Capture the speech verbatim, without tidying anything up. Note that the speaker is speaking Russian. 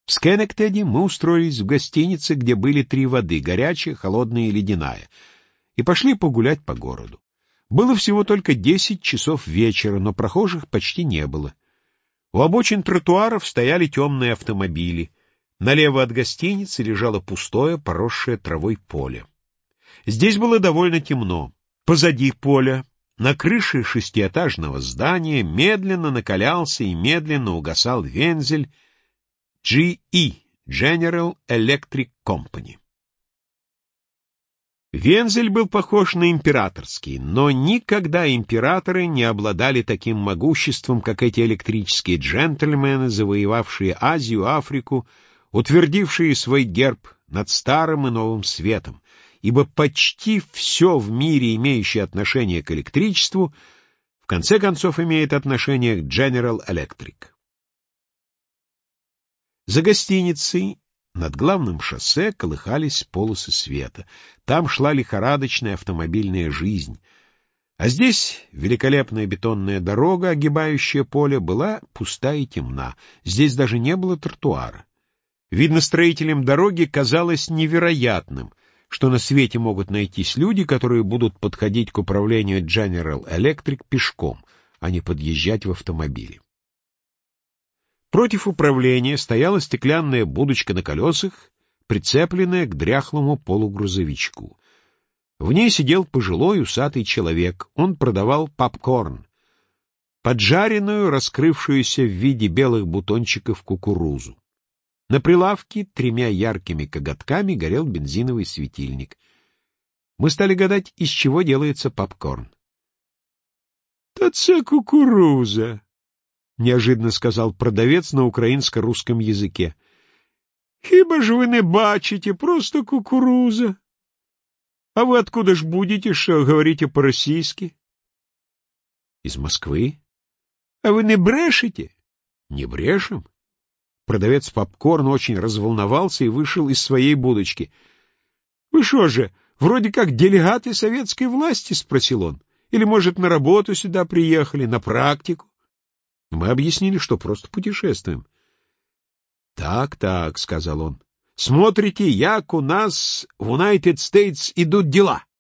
В Скенектеде мы устроились в гостинице, где были три воды — горячая, холодная и ледяная, и пошли погулять по городу. Было всего только десять часов вечера, но прохожих почти не было. У обочин тротуаров стояли темные автомобили. Налево от гостиницы лежало пустое, поросшее травой поле. Здесь было довольно темно. Позади поля, на крыше шестиэтажного здания, медленно накалялся и медленно угасал вензель джи и — General Electric Company. Вензель был похож на императорский, но никогда императоры не обладали таким могуществом, как эти электрические джентльмены, завоевавшие Азию, Африку, утвердившие свой герб над Старым и Новым Светом, ибо почти все в мире, имеющее отношение к электричеству, в конце концов имеет отношение к General Electric. За гостиницей над главным шоссе колыхались полосы света. Там шла лихорадочная автомобильная жизнь. А здесь великолепная бетонная дорога, огибающая поле, была пуста и темна. Здесь даже не было тротуара. Видно, строителям дороги казалось невероятным, что на свете могут найтись люди, которые будут подходить к управлению General Electric пешком, а не подъезжать в автомобиле. Против управления стояла стеклянная будочка на колесах, прицепленная к дряхлому полугрузовичку. В ней сидел пожилой усатый человек. Он продавал попкорн, поджаренную, раскрывшуюся в виде белых бутончиков кукурузу. На прилавке тремя яркими коготками горел бензиновый светильник. Мы стали гадать, из чего делается попкорн. — Та це кукуруза, — неожиданно сказал продавец на украинско-русском языке. — Хіба ж ви не бачите, просто кукуруза. А вы откуда ж будете, что говорите по-российски? — Из Москвы. — А вы не брешете? — Не брешем. Продавец попкорна очень разволновался и вышел из своей будочки. — Вы что же, вроде как делегаты советской власти? — спросил он. — Или, может, на работу сюда приехали, на практику? Мы объяснили, что просто путешествуем. «Так, так», — сказал он, — «смотрите, як у нас в United States идут дела».